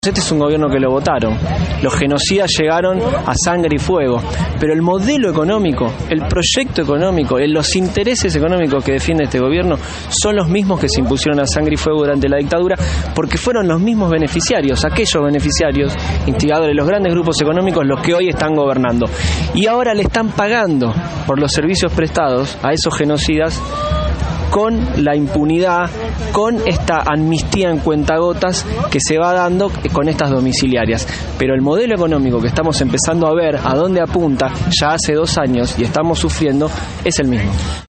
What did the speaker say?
Este es un gobierno que lo votaron. Los genocidas llegaron a sangre y fuego. Pero el modelo económico, el proyecto económico, los intereses económicos que defiende este gobierno son los mismos que se impusieron a sangre y fuego durante la dictadura, porque fueron los mismos beneficiarios, aquellos beneficiarios, instigadores, los grandes grupos económicos, los que hoy están gobernando. Y ahora le están pagando por los servicios prestados a esos genocidas con la impunidad, con esta amnistía en cuentagotas que se va dando con estas domiciliarias. Pero el modelo económico que estamos empezando a ver a dónde apunta ya hace 2 años y estamos sufriendo es el mismo.